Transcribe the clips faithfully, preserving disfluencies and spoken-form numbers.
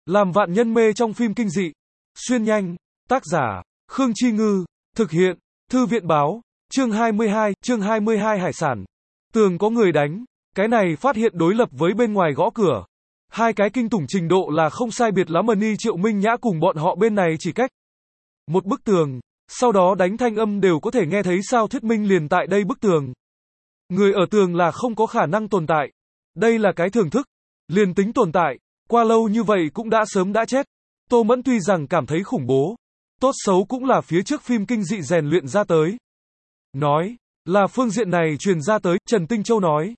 Làm vạn nhân mê trong phim kinh dị. Xuyên nhanh. Tác giả, Khương Chi Ngư. Thực hiện, Thư viện Báo. Chương hai mươi hai, chương hai mươi hai hải sản. Tường có người đánh. Cái này phát hiện đối lập với bên ngoài gõ cửa. Hai cái kinh tủng trình độ là không sai biệt lắm. Ni Triệu Minh Nhã cùng bọn họ bên này chỉ cách một bức tường. Sau đó đánh thanh âm đều có thể nghe thấy sao thuyết minh liền tại đây bức tường. Người ở tường là không có khả năng tồn tại. Đây là cái thưởng thức. Liền tính tồn tại, qua lâu như vậy cũng đã sớm đã chết. Tô Mẫn tuy rằng cảm thấy khủng bố, tốt xấu cũng là phía trước phim kinh dị rèn luyện ra tới. Nói, là phương diện này truyền ra tới, Trần Tinh Châu nói.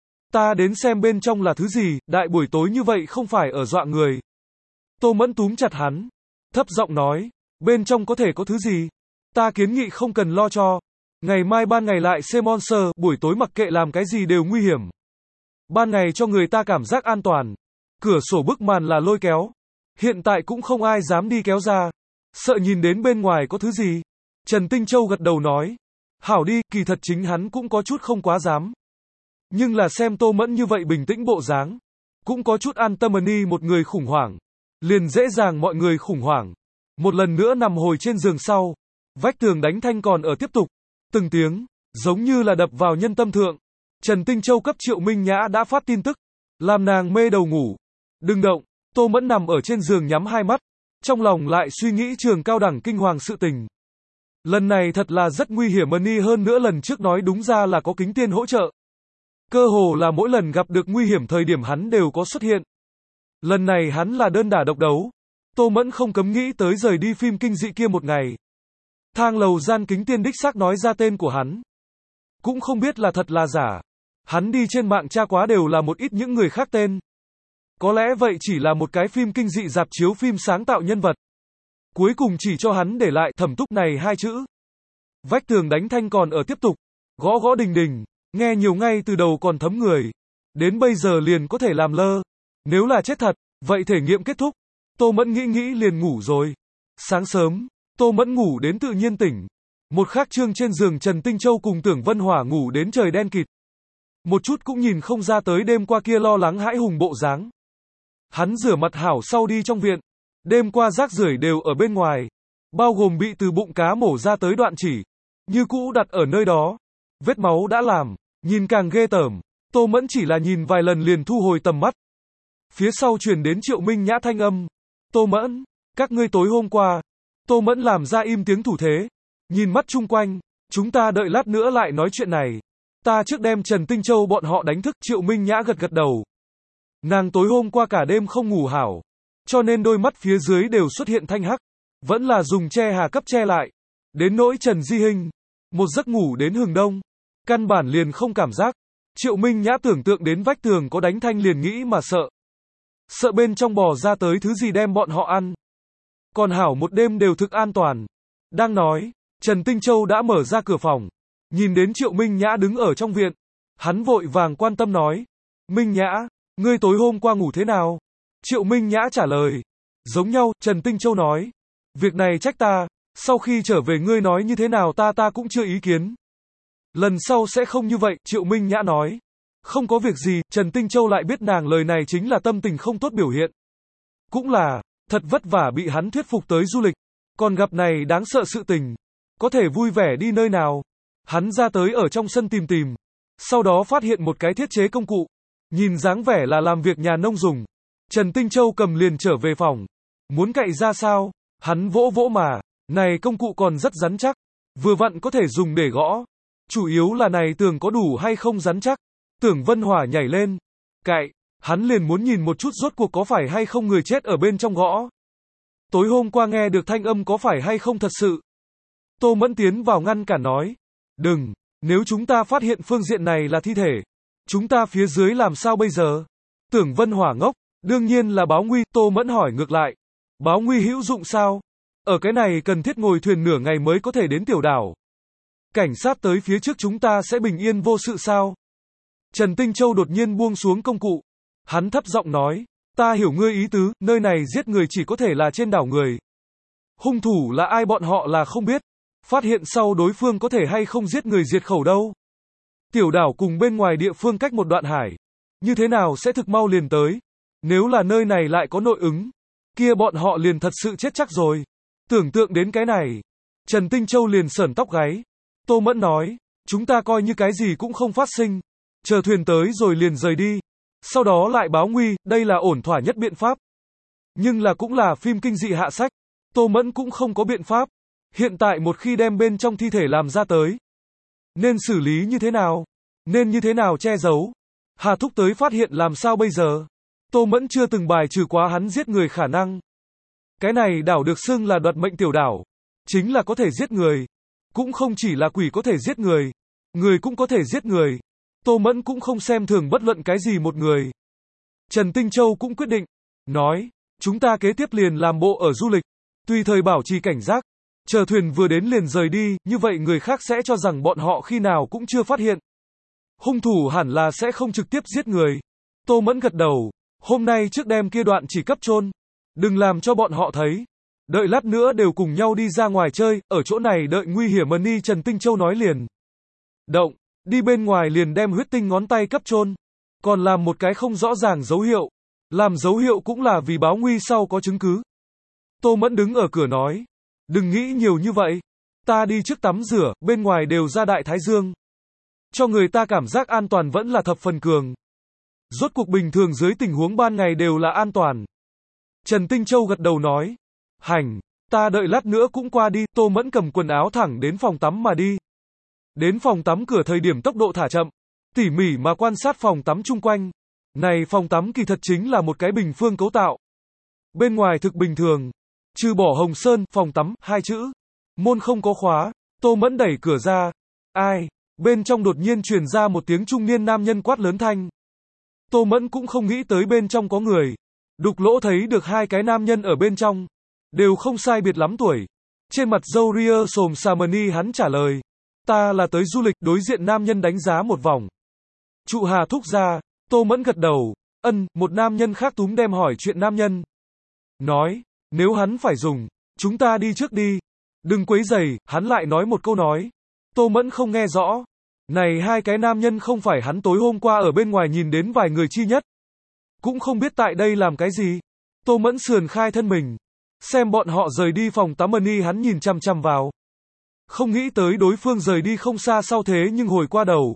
Ta đến xem bên trong là thứ gì, đại buổi tối như vậy không phải ở dọa người. Tô Mẫn túm chặt hắn, thấp giọng nói, bên trong có thể có thứ gì? Ta kiến nghị không cần lo cho. Ngày mai ban ngày lại xem monster, buổi tối mặc kệ làm cái gì đều nguy hiểm. Ban ngày cho người ta cảm giác an toàn. Cửa sổ bức màn là lôi kéo. Hiện tại cũng không ai dám đi kéo ra. Sợ nhìn đến bên ngoài có thứ gì. Trần Tinh Châu gật đầu nói. Hảo đi, kỳ thật chính hắn cũng có chút không quá dám. Nhưng là xem Tô Mẫn như vậy bình tĩnh bộ dáng. Cũng có chút an tâm. Ni một người khủng hoảng. Liền dễ dàng mọi người khủng hoảng. Một lần nữa nằm hồi trên giường sau. Vách tường đánh thanh còn ở tiếp tục. Từng tiếng, giống như là đập vào nhân tâm thượng. Trần Tinh Châu cấp Triệu Minh Nhã đã phát tin tức. Làm nàng mê đầu ngủ. Đừng động. Tô Mẫn nằm ở trên giường nhắm hai mắt. Trong lòng lại suy nghĩ trường cao đẳng kinh hoàng sự tình. Lần này thật là rất nguy hiểm. Ni hơn nữa lần trước nói đúng ra là có kính tiên hỗ trợ. Cơ hồ là mỗi lần gặp được nguy hiểm thời điểm hắn đều có xuất hiện. Lần này hắn là đơn đả độc đấu. Tô Mẫn không cấm nghĩ tới rời đi phim kinh dị kia một ngày. Thang lầu gian kính tiên đích xác nói ra tên của hắn. Cũng không biết là thật là giả. Hắn đi trên mạng tra quá đều là một ít những người khác tên. Có lẽ vậy chỉ là một cái phim kinh dị rạp chiếu phim sáng tạo nhân vật. Cuối cùng chỉ cho hắn để lại Thẩm Túc này hai chữ. Vách tường đánh thanh còn ở tiếp tục. Gõ gõ đình đình. Nghe nhiều ngay từ đầu còn thấm người. Đến bây giờ liền có thể làm lơ. Nếu là chết thật, vậy thể nghiệm kết thúc. Tô Mẫn nghĩ nghĩ liền ngủ rồi. Sáng sớm, Tô Mẫn ngủ đến tự nhiên tỉnh. Một khắc chương trên giường Trần Tinh Châu cùng Tưởng Vân Hỏa ngủ đến trời đen kịt. Một chút cũng nhìn không ra tới đêm qua kia lo lắng hãi hùng bộ dáng. Hắn rửa mặt hảo sau đi trong viện. Đêm qua rác rưởi đều ở bên ngoài. Bao gồm bị từ bụng cá mổ ra tới đoạn chỉ. Như cũ đặt ở nơi đó. Vết máu đã làm. Nhìn càng ghê tởm. Tô Mẫn chỉ là nhìn vài lần liền thu hồi tầm mắt. Phía sau truyền đến Triệu Minh Nhã thanh âm. Tô Mẫn, các ngươi tối hôm qua. Tô Mẫn làm ra im tiếng thủ thế. Nhìn mắt chung quanh. Chúng ta đợi lát nữa lại nói chuyện này. Ta trước đem Trần Tinh Châu bọn họ đánh thức. Triệu Minh Nhã gật gật đầu. Nàng tối hôm qua cả đêm không ngủ hảo. Cho nên đôi mắt phía dưới đều xuất hiện thanh hắc. Vẫn là dùng che hà cấp che lại. Đến nỗi Trần Di Hinh. Một giấc ngủ đến hừng đông. Căn bản liền không cảm giác. Triệu Minh Nhã tưởng tượng đến vách tường có đánh thanh liền nghĩ mà sợ. Sợ bên trong bò ra tới thứ gì đem bọn họ ăn. Còn hảo một đêm đều thực an toàn. Đang nói, Trần Tinh Châu đã mở ra cửa phòng. Nhìn đến Triệu Minh Nhã đứng ở trong viện. Hắn vội vàng quan tâm nói. Minh Nhã, ngươi tối hôm qua ngủ thế nào? Triệu Minh Nhã trả lời. Giống nhau, Trần Tinh Châu nói. Việc này trách ta, sau khi trở về ngươi nói như thế nào ta ta cũng chưa ý kiến. Lần sau sẽ không như vậy, Triệu Minh Nhã nói. Không có việc gì, Trần Tinh Châu lại biết nàng lời này chính là tâm tình không tốt biểu hiện. Cũng là, thật vất vả bị hắn thuyết phục tới du lịch. Còn gặp này đáng sợ sự tình. Có thể vui vẻ đi nơi nào. Hắn ra tới ở trong sân tìm tìm. Sau đó phát hiện một cái thiết chế công cụ. Nhìn dáng vẻ là làm việc nhà nông dùng. Trần Tinh Châu cầm liền trở về phòng. Muốn cậy ra sao? Hắn vỗ vỗ mà. Này công cụ còn rất rắn chắc. Vừa vặn có thể dùng để gõ. Chủ yếu là này tường có đủ hay không rắn chắc. Tưởng Vân Hỏa nhảy lên. Cậy. Hắn liền muốn nhìn một chút rốt cuộc có phải hay không người chết ở bên trong gõ. Tối hôm qua nghe được thanh âm có phải hay không thật sự. Tô Mẫn tiến vào ngăn cản nói. Đừng. Nếu chúng ta phát hiện phương diện này là thi thể. Chúng ta phía dưới làm sao bây giờ? Tưởng Vân Hỏa ngốc. Đương nhiên là báo nguy. Tô Mẫn hỏi ngược lại. Báo nguy hữu dụng sao? Ở cái này cần thiết ngồi thuyền nửa ngày mới có thể đến tiểu đảo. Cảnh sát tới phía trước chúng ta sẽ bình yên vô sự sao? Trần Tinh Châu đột nhiên buông xuống công cụ. Hắn thấp giọng nói. Ta hiểu ngươi ý tứ, nơi này giết người chỉ có thể là trên đảo người. Hung thủ là ai bọn họ là không biết. Phát hiện sau đối phương có thể hay không giết người diệt khẩu đâu. Tiểu đảo cùng bên ngoài địa phương cách một đoạn hải. Như thế nào sẽ thực mau liền tới. Nếu là nơi này lại có nội ứng. kia bọn họ liền thật sự chết chắc rồi. Tưởng tượng đến cái này, Trần Tinh Châu liền sởn tóc gáy. Tô Mẫn nói, chúng ta coi như cái gì cũng không phát sinh, chờ thuyền tới rồi liền rời đi, sau đó lại báo nguy, đây là ổn thỏa nhất biện pháp. Nhưng là cũng là phim kinh dị hạ sách, Tô Mẫn cũng không có biện pháp. Hiện tại một khi đem bên trong thi thể làm ra tới, nên xử lý như thế nào? Nên như thế nào che giấu? Hà Thúc tới phát hiện làm sao bây giờ? Tô Mẫn chưa từng bài trừ quá hắn giết người khả năng. Cái này đảo được xưng là đoạt mệnh tiểu đảo, chính là có thể giết người. Cũng không chỉ là quỷ có thể giết người, người cũng có thể giết người. Tô Mẫn cũng không xem thường bất luận cái gì một người. Trần Tinh Châu cũng quyết định, nói, chúng ta kế tiếp liền làm bộ ở du lịch, tùy thời bảo trì cảnh giác, chờ thuyền vừa đến liền rời đi, như vậy người khác sẽ cho rằng bọn họ khi nào cũng chưa phát hiện. Hung thủ hẳn là sẽ không trực tiếp giết người. Tô Mẫn gật đầu, hôm nay trước đem kia đoạn chỉ cấp chôn, đừng làm cho bọn họ thấy. Đợi lát nữa đều cùng nhau đi ra ngoài chơi, ở chỗ này đợi nguy hiểm ni. Trần Tinh Châu nói liền. Động, đi bên ngoài liền đem huyết tinh ngón tay cấp chôn, còn làm một cái không rõ ràng dấu hiệu. Làm dấu hiệu cũng là vì báo nguy sau có chứng cứ. Tô Mẫn đứng ở cửa nói, đừng nghĩ nhiều như vậy, ta đi trước tắm rửa, bên ngoài đều ra đại thái dương. Cho người ta cảm giác an toàn vẫn là thập phần cường. Rốt cuộc bình thường dưới tình huống ban ngày đều là an toàn. Trần Tinh Châu gật đầu nói, hành, ta đợi lát nữa cũng qua đi. Tô Mẫn cầm quần áo thẳng đến phòng tắm mà đi. Đến phòng tắm cửa thời điểm tốc độ thả chậm, tỉ mỉ mà quan sát phòng tắm chung quanh. Này phòng tắm kỳ thật chính là một cái bình phương cấu tạo. Bên ngoài thực bình thường, trừ bỏ Hồng Sơn, phòng tắm, hai chữ. Môn không có khóa. Tô Mẫn đẩy cửa ra. Ai? Bên trong đột nhiên truyền ra một tiếng trung niên nam nhân quát lớn thanh. Tô Mẫn cũng không nghĩ tới bên trong có người. Đục lỗ thấy được hai cái nam nhân ở bên trong, đều không sai biệt lắm tuổi. Trên mặt râu ria xồm xàm hắn trả lời, ta là tới du lịch. Đối diện nam nhân đánh giá một vòng. Trụ Hà Thúc ra. Tô Mẫn gật đầu, ân. Một nam nhân khác túm đem hỏi chuyện nam nhân. Nói, nếu hắn phải dùng, chúng ta đi trước đi. Đừng quấy rầy. Hắn lại nói một câu nói. Tô Mẫn không nghe rõ. Này hai cái nam nhân không phải hắn tối hôm qua ở bên ngoài nhìn đến vài người chi nhất. Cũng không biết tại đây làm cái gì. Tô Mẫn sườn khai thân mình, xem bọn họ rời đi phòng tắm ni. Hắn nhìn chăm chăm vào. Không nghĩ tới đối phương rời đi không xa sau thế nhưng hồi qua đầu.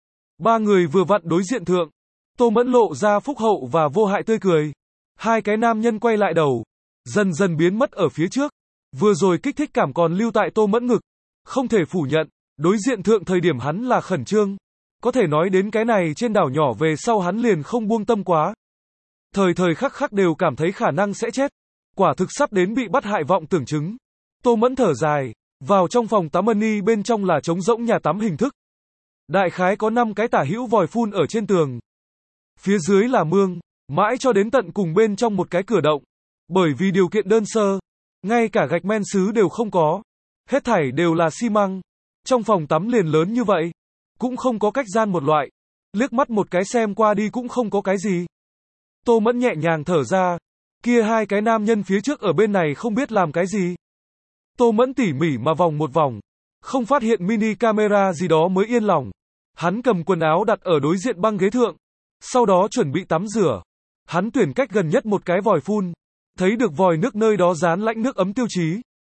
Ba người vừa vặn đối diện thượng. Tô Mẫn lộ ra phúc hậu và vô hại tươi cười. Hai cái nam nhân quay lại đầu, dần dần biến mất ở phía trước. Vừa rồi kích thích cảm còn lưu tại Tô Mẫn ngực. Không thể phủ nhận, đối diện thượng thời điểm hắn là khẩn trương. Có thể nói đến cái này trên đảo nhỏ về sau hắn liền không buông tâm quá. Thời thời khắc khắc đều cảm thấy khả năng sẽ chết. Quả thực sắp đến bị bắt hại vọng tưởng chứng. Tô Mẫn thở dài, vào trong phòng tắm ni. Bên trong là trống rỗng nhà tắm hình thức. Đại khái có năm cái tả hữu vòi phun ở trên tường. Phía dưới là mương, mãi cho đến tận cùng bên trong một cái cửa động. Bởi vì điều kiện đơn sơ, ngay cả gạch men sứ đều không có. Hết thảy đều là xi măng. Trong phòng tắm liền lớn như vậy, cũng không có cách gian một loại. Liếc mắt một cái xem qua đi cũng không có cái gì. Tô Mẫn nhẹ nhàng thở ra. Kia hai cái nam nhân phía trước ở bên này không biết làm cái gì. Tô Mẫn tỉ mỉ mà vòng một vòng, không phát hiện mini camera gì đó mới yên lòng. Hắn cầm quần áo đặt ở đối diện băng ghế thượng, sau đó chuẩn bị tắm rửa. Hắn tuyển cách gần nhất một cái vòi phun, thấy được vòi nước nơi đó dán lãnh nước ấm tiêu chí.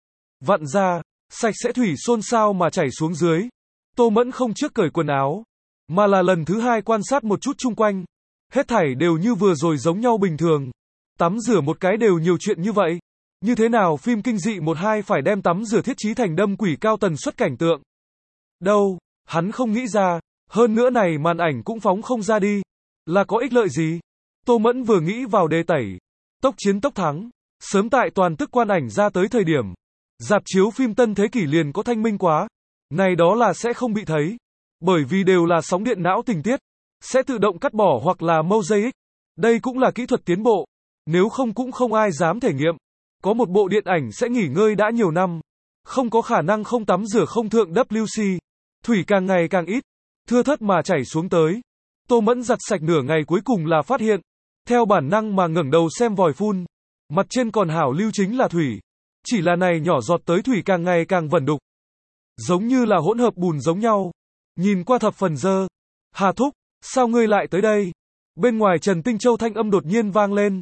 Vặn ra, sạch sẽ thủy xôn xao mà chảy xuống dưới. Tô Mẫn không trước cởi quần áo, mà là lần thứ hai quan sát một chút chung quanh. Hết thảy đều như vừa rồi giống nhau bình thường. Tắm rửa một cái đều nhiều chuyện như vậy. Như thế nào phim kinh dị một hai phải đem tắm rửa thiết trí thành đâm quỷ cao tần suất cảnh tượng? Đâu, hắn không nghĩ ra. Hơn nữa này màn ảnh cũng phóng không ra đi. Là có ích lợi gì? Tô Mẫn vừa nghĩ vào đề tẩy. Tốc chiến tốc thắng. Sớm tại toàn tức quan ảnh ra tới thời điểm, rạp chiếu phim tân thế kỷ liền có thanh minh quá. Này đó là sẽ không bị thấy. Bởi vì đều là sóng điện não tình tiết. Sẽ tự động cắt bỏ hoặc là mosaic. Đây cũng là kỹ thuật tiến bộ. Nếu không cũng không ai dám thể nghiệm. Có một bộ điện ảnh sẽ nghỉ ngơi đã nhiều năm. Không có khả năng không tắm rửa không thượng W C. Thủy càng ngày càng ít. Thưa thớt mà chảy xuống tới. Tô Mẫn giặt sạch nửa ngày cuối cùng là phát hiện. Theo bản năng mà ngẩng đầu xem vòi phun. Mặt trên còn hảo lưu chính là thủy. Chỉ là này nhỏ giọt tới thủy càng ngày càng vẩn đục. Giống như là hỗn hợp bùn giống nhau. Nhìn qua thập phần dơ. Hà Thúc, sao ngươi lại tới đây? Bên ngoài Trần Tinh Châu thanh âm đột nhiên vang lên.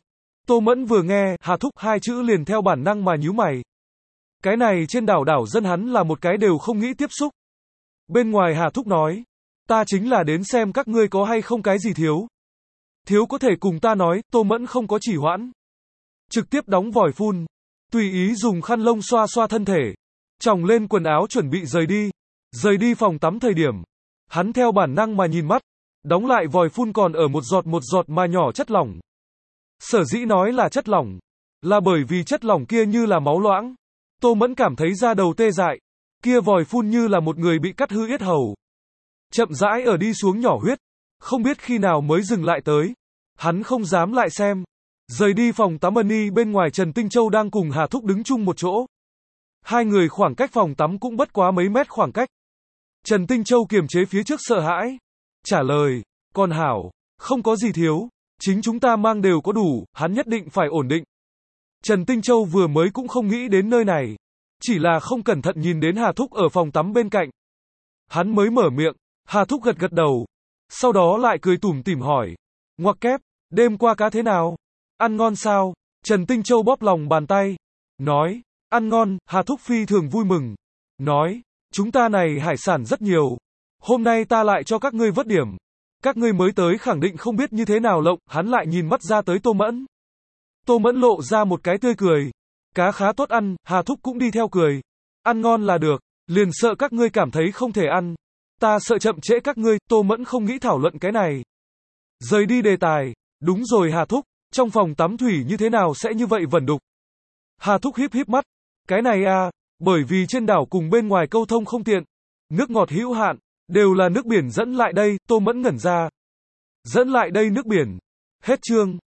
Tô Mẫn vừa nghe, Hà Thúc hai chữ liền theo bản năng mà nhíu mày. Cái này trên đảo đảo dân hắn là một cái đều không nghĩ tiếp xúc. Bên ngoài Hà Thúc nói, ta chính là đến xem các ngươi có hay không cái gì thiếu. Thiếu có thể cùng ta nói, Tô Mẫn không có chỉ hoãn. Trực tiếp đóng vòi phun, tùy ý dùng khăn lông xoa xoa thân thể, chòng lên quần áo chuẩn bị rời đi. Rời đi phòng tắm thời điểm, hắn theo bản năng mà nhìn mắt, đóng lại vòi phun còn ở một giọt một giọt mà nhỏ chất lỏng. Sở dĩ nói là chất lỏng, là bởi vì chất lỏng kia như là máu loãng. Tô Mẫn cảm thấy da đầu tê dại, kia vòi phun như là một người bị cắt hư yết hầu. Chậm rãi ở đi xuống nhỏ huyết, không biết khi nào mới dừng lại tới. Hắn không dám lại xem. Rời đi phòng tắm ân y bên ngoài Trần Tinh Châu đang cùng Hà Thúc đứng chung một chỗ. Hai người khoảng cách phòng tắm cũng bất quá mấy mét khoảng cách. Trần Tinh Châu kiềm chế phía trước sợ hãi. Trả lời, con hảo, không có gì thiếu. Chính chúng ta mang đều có đủ, hắn nhất định phải ổn định. Trần Tinh Châu vừa mới cũng không nghĩ đến nơi này. Chỉ là không cẩn thận nhìn đến Hà Thúc ở phòng tắm bên cạnh. Hắn mới mở miệng, Hà Thúc gật gật đầu. Sau đó lại cười tủm tỉm hỏi. Ngoặc kép, đêm qua cá thế nào? Ăn ngon sao? Trần Tinh Châu bóp lòng bàn tay. Nói, ăn ngon, Hà Thúc phi thường vui mừng. Nói, chúng ta này hải sản rất nhiều. Hôm nay ta lại cho các ngươi vớt điểm. Các ngươi mới tới khẳng định không biết như thế nào lộng, hắn lại nhìn mắt ra tới Tô Mẫn. Tô Mẫn lộ ra một cái tươi cười. Cá khá tốt ăn, Hà Thúc cũng đi theo cười. Ăn ngon là được, liền sợ các ngươi cảm thấy không thể ăn. Ta sợ chậm trễ các ngươi, Tô Mẫn không nghĩ thảo luận cái này. Rời đi đề tài, đúng rồi Hà Thúc, trong phòng tắm thủy như thế nào sẽ như vậy vẩn đục. Hà Thúc híp híp mắt, cái này à, bởi vì trên đảo cùng bên ngoài câu thông không tiện. Nước ngọt hữu hạn, đều là nước biển dẫn lại đây, Tô Mẫn ngẩn ra. Dẫn lại đây nước biển. Hết chương.